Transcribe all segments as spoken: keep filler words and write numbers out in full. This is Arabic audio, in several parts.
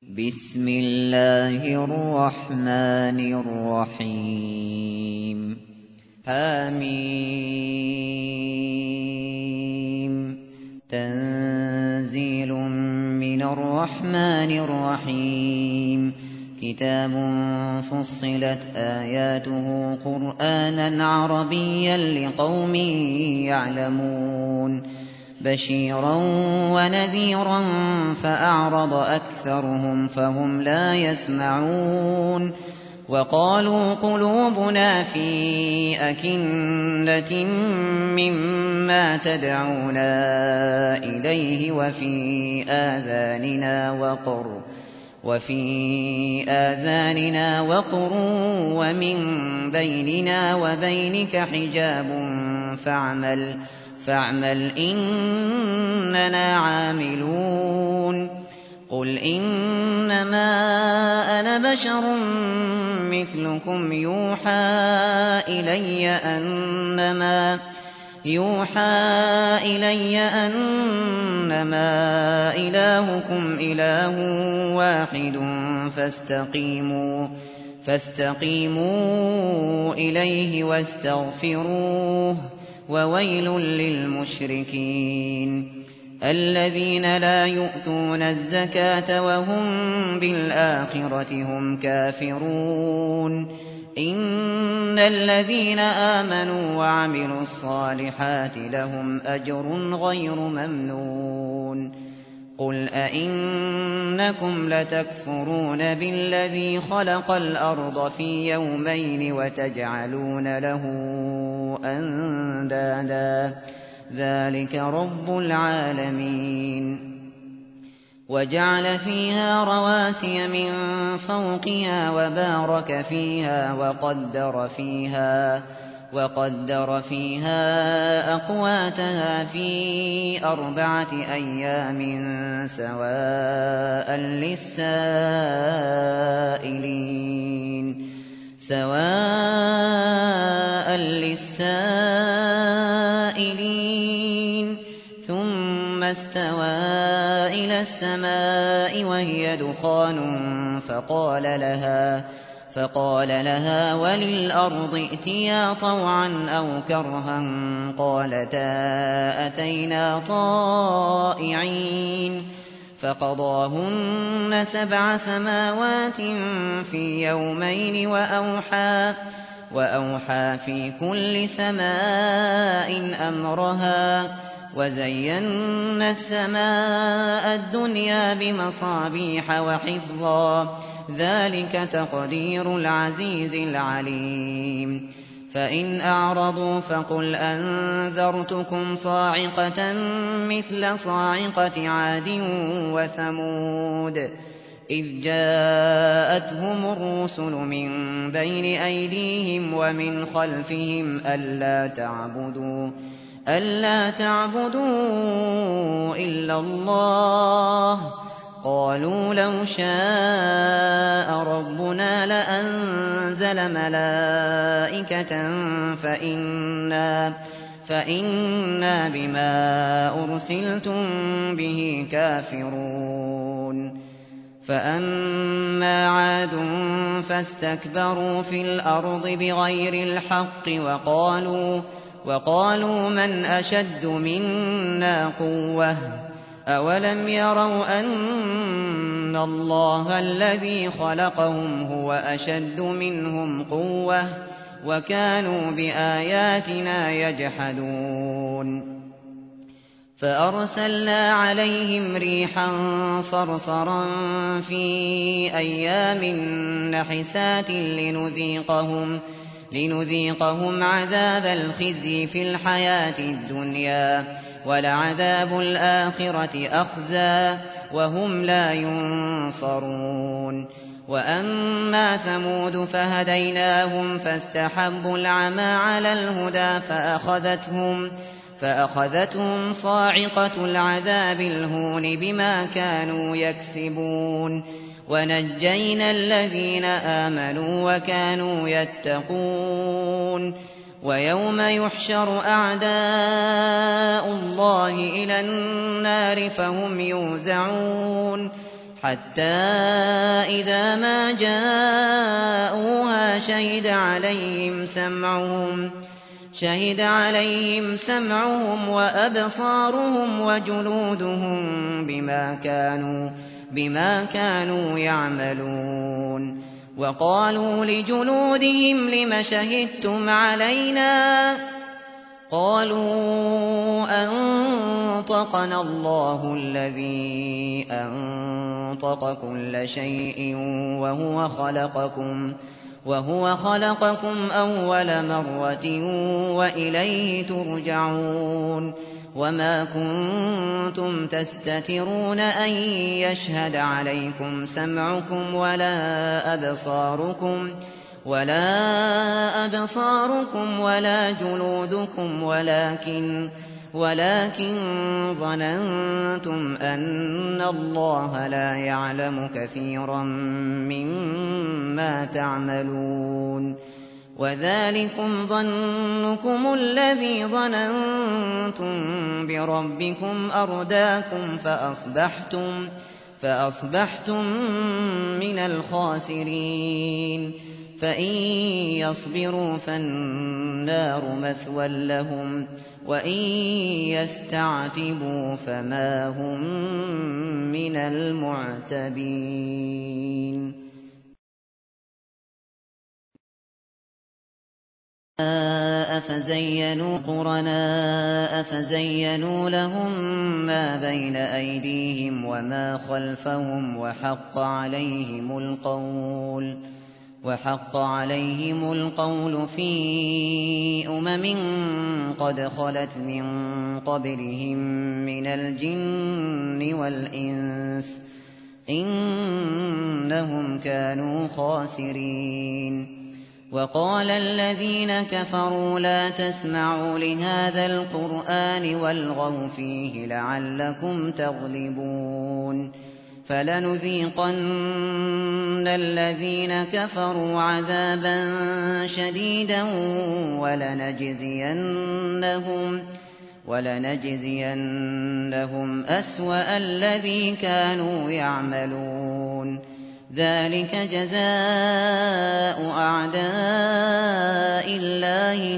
بسم الله الرحمن الرحيم حميم تنزيل من الرحمن الرحيم كتاب فصلت آياته قرآنا عربيا لقوم يعلمون بشيرا ونذيرا فأعرض أكثرهم فهم لا يسمعون وقالوا قلوبنا في أكنة مما تدعونا إليه وفي آذاننا وقر وفي آذاننا وقر ومن بيننا وبينك حجاب فاعمل فاعمل إننا عاملون قل إنما أنا بشر مثلكم يوحى إلي أنما يوحى إلي أنما إلهكم إله واحد فاستقيموا فاستقيموا إليه واستغفروه وويل للمشركين الذين لا يؤتون الزكاة وهم بالآخرة هم كافرون إن الذين آمنوا وعملوا الصالحات لهم أجر غير ممنون قل أئنكم لتكفرون بالذي خلق الأرض في يومين وتجعلون له أندادا ذلك رب العالمين وجعل فيها رواسي من فوقها وبارك فيها وقدر فيها وقدر فيها أقواتها في أربعة أيام سواء للسائلين سواء للسائلين ثم استوى إلى السماء وهي دخان فقال لها فقال لها وللأرض ائتيا طوعا أو كرها قالتا أتينا طائعين فقضاهن سبع سماوات في يومين وأوحى وأوحى في كل سماء أمرها وزينا السماء الدنيا بمصابيح وحفظا ذلك تقدير العزيز العليم فإن أعرضوا فقل أنذرتكم صاعقة مثل صاعقة عاد وثمود إذ جاءتهم الرسل من بين أيديهم ومن خلفهم ألا تعبدوا ألا تعبدوا إلا الله قالوا لو شاء ربنا لأنزل ملائكة فإنا فإنا بما أرسلتم به كافرون فأما عاد فاستكبروا في الأرض بغير الحق وقالوا وقالوا من أشد منا قوة أولم يروا أن الله الذي خلقهم هو أشد منهم قوة وكانوا بآياتنا يجحدون فأرسلنا عليهم ريحا صرصرا في أيام نحسات لنذيقهم لنذيقهم عذاب الخزي في الحياة الدنيا ولعذاب الآخرة أخزى وهم لا ينصرون وأما ثمود فهديناهم فاستحبوا العمى على الهدى فأخذتهم فأخذتهم صاعقة العذاب الهون بما كانوا يكسبون ونجينا الذين آمنوا وكانوا يتقون ويوم يحشر أعداء الله إلى النار فهم يوزعون حتى إذا ما جاءوها شهد عليهم سمعهم شهد عليهم سمعهم وأبصارهم وجلودهم بما كانوا بما كانوا يعملون. وقالوا لجلودهم لم شهدتم علينا قالوا أنطقنا الله الذي أنطق كل شيء وهو خلقكم وهو خلقكم أول مرة وإليه ترجعون. وما كنتم تستترون أن يشهد عليكم سمعكم ولا أبصاركم ولا أبصاركم ولا جلودكم ولكن ولكن ظننتم أن الله لا يعلم كثيرا مما تعملون. وذلكم ظنكم الذي ظننتم بربكم أرداكم فأصبحتم فأصبحتم من الخاسرين. فإن يصبروا فالنار مثوى لهم وإن يستعتبوا فما هم من المعتبين. أفزينوا قرناء فزينوا لهم ما بين أيديهم وما خلفهم وحق عليهم القول وحق عليهم القول في أمم قد خلت من قبلهم من الجن والإنس إنهم كانوا خاسرين. وقال الذين كفروا لا تسمعوا لهذا القرآن والغوا فيه لعلكم تغلبون. فلنذيقن الذين كفروا عذابا شديدا ولنجزينهم ولنجزينهم أسوأ الذي كانوا يعملون. ذلك جزاء أعداء الله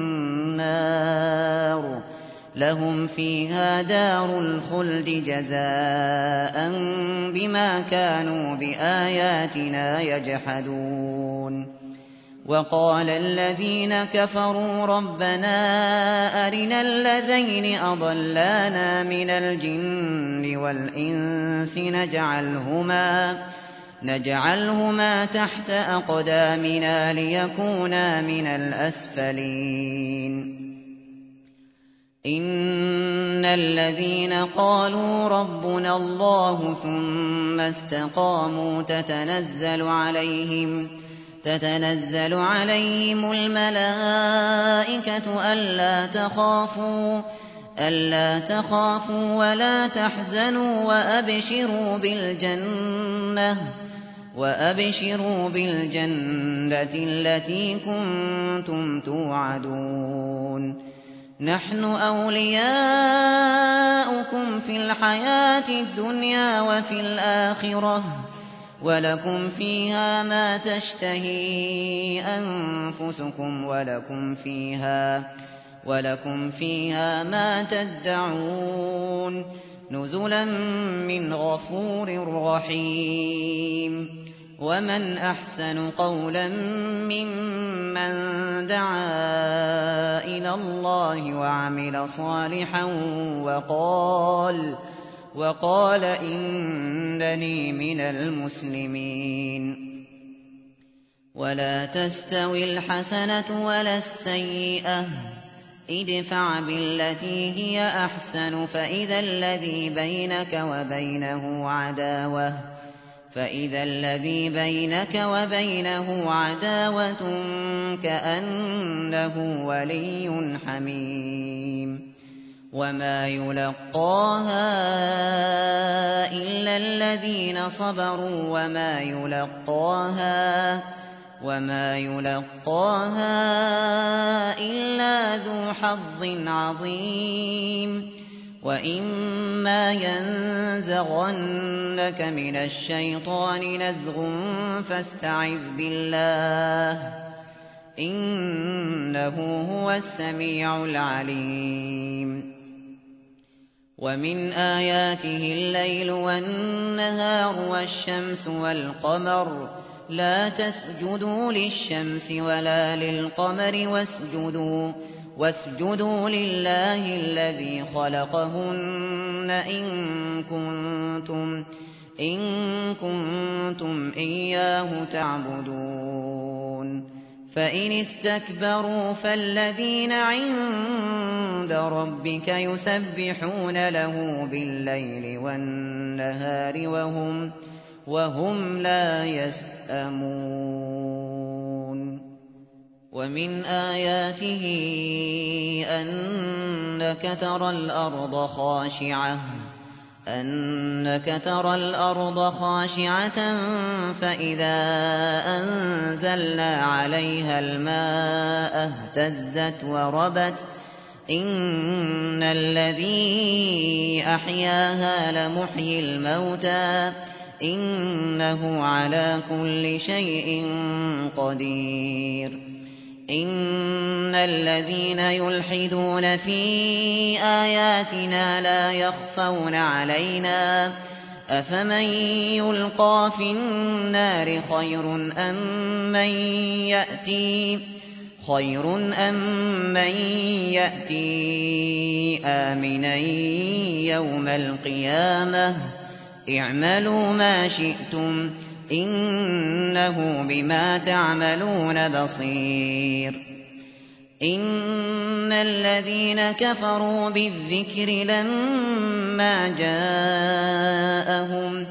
النار لهم فيها دار الخلد جزاء بما كانوا بآياتنا يجحدون. وقال الذين كفروا ربنا أرنا الذين أضلانا من الجن والإنس نجعلهما نجعلهما تحت أقدامنا ليكونا من الأسفلين. إن الذين قالوا ربنا الله ثم استقاموا تتنزل عليهم تتنزل عليهم الملائكة ألا تخافوا ألا تخافوا ولا تحزنوا وأبشروا بالجنة وأبشروا بالجنة التي كنتم توعدون. نحن أولياؤكم في الحياة الدنيا وفي الآخرة ولكم فيها ما تشتهي أنفسكم ولكم فيها ولكم فيها ما تدعون نزلا من غفور رحيم. ومن أحسن قولا ممن دعا إلى الله وعمل صالحا وقال وقال إنني من المسلمين. ولا تستوي الحسنة ولا السيئة ادفع بالتي هي أحسن فإذا الذي بينك وبينه عداوة فإذا الذي بينك وبينه عداوة كأنه ولي حميم. وما يلقاها إلا الذين صبروا وما يلقاها وما يلقاها إلا ذو حظ عظيم. وإما ينزغنك من الشيطان نزغ فاستعذ بالله إنه هو السميع العليم ومن آياته الليل والنهار والشمس والقمر لا تسجدوا للشمس ولا للقمر واسجدوا واسجدوا لله الذي خلقهن إن كنتم إن كنتم إياه تعبدون فإن استكبروا فالذين عند ربك يسبحون له بالليل والنهار وهم وهم لا يسأمون ومن آياته أنك ترى الأرض خاشعة أنك ترى الأرض خاشعة فإذا أنزلنا عليها الماء اهتزت وربت إن الذي أحياها لمحيي الموتى إنه على كل شيء قدير إن الذين يلحدون في آياتنا لا يخفون علينا أفمن يلقى في النار خير أم من يأتي خير أم من يأتي آمنا يوم القيامة اعملوا ما شئتم إنه بما تعملون بصير إن الذين كفروا بالذكر لما جاءهم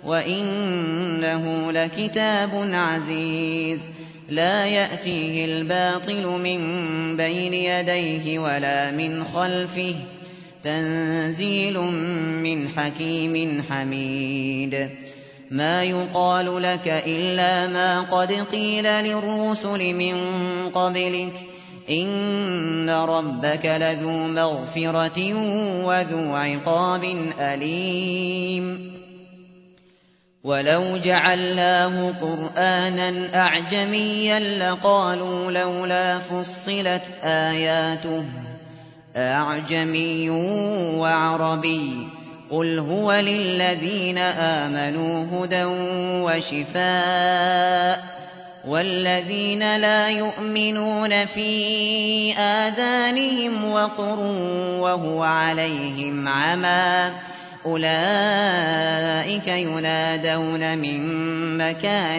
وإنه لكتاب عزيز لا يأتيه الباطل من بين يديه ولا من خلفه تنزيل من حكيم حميد ما يقال لك إلا ما قد قيل للرسل من قبلك إن ربك لذو مغفرة وذو عقاب أليم ولو جعلناه قرآنا أعجميا لقالوا لولا فصلت آياته أعجمي وعربي قل هو للذين آمنوا هدى وشفاء والذين لا يؤمنون في آذانهم وقر وهو عليهم عمى أولئك ينادون من مكان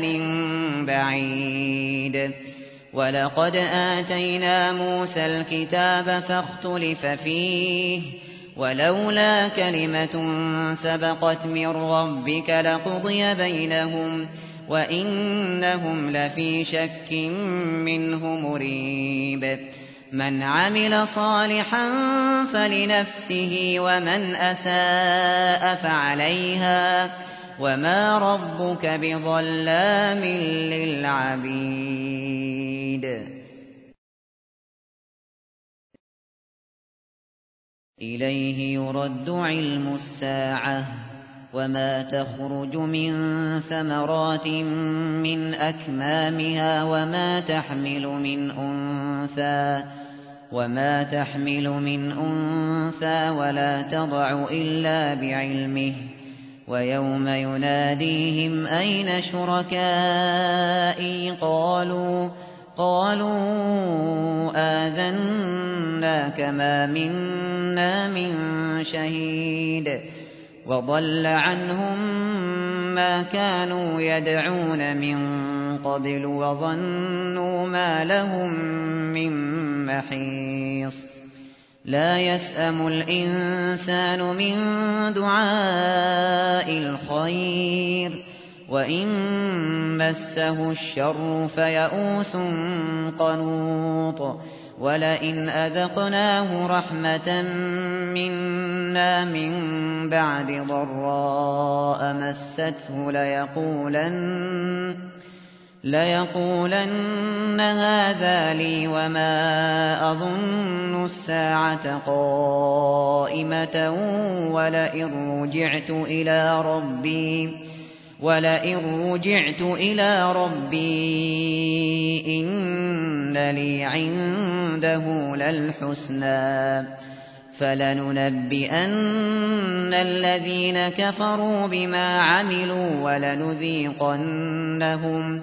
بعيد ولقد آتينا موسى الكتاب فاختلف فيه ولولا كلمة سبقت من ربك لقضي بينهم وإنهم لفي شك منه مريب من عمل صالحا فلنفسه ومن أساء فعليها وما ربك بظلام للعبيد إليه يرد علم الساعة وما تخرج من ثمرات من أكمامها وما تحمل من أنثى وما تحمل من أنثى ولا تضع إلا بعلمه ويوم يناديهم أين شركائي قالوا قالوا آذناك ما منا من شهيد وضل عنهم ما كانوا يدعون من قبل وظنوا ما لهم من محيص لا يسأم الإنسان من دعاء الخير وإن مسه الشر فيئوس قنوط ولئن أذقناه رحمة منا من بعد ضراء مسته ليقولن ليقولن هذا لي وما أظن الساعة قائمة ولئن رجعت إلى ربي ولئن رجعت إلى ربي إن لي عنده للحسنى فلننبئن الذين كفروا بما عملوا ولنذيقنهم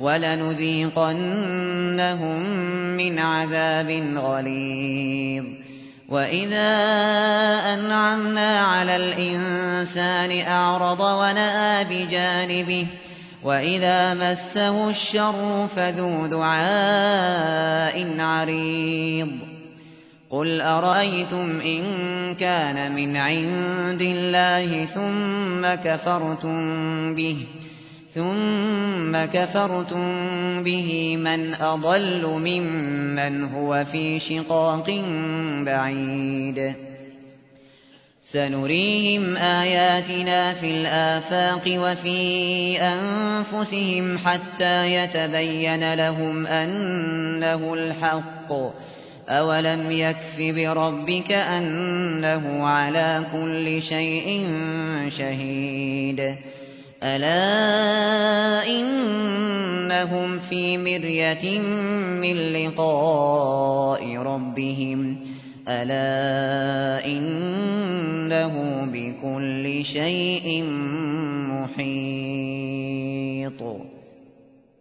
ولنذيقنهم من عذاب غليظ وإذا أنعمنا على الإنسان أعرض ونأى بجانبه وإذا مسه الشر فذو دعاء عريض قل أرأيتم إن كان من عند الله ثم كفرتم به ثم كفرتم به من أضل ممن هو في شقاق بعيد سنريهم آياتنا في الآفاق وفي أنفسهم حتى يتبين لهم أنه الحق أولم يكف بربك أنه على كل شيء شهيد ألا إنهم في مرية من لقاء ربهم ألا إنه بكل شيء محيط